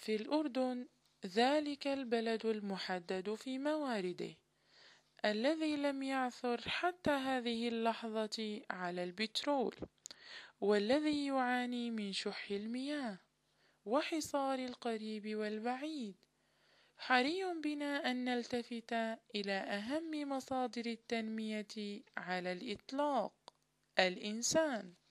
في الأردن ذلك البلد المحدد في موارده الذي لم يعثر حتى هذه اللحظة على البترول، والذي يعاني من شح المياه وحصار القريب والبعيد. حري بنا أن نلتفت إلى أهم مصادر التنمية على الإطلاق: الإنسان.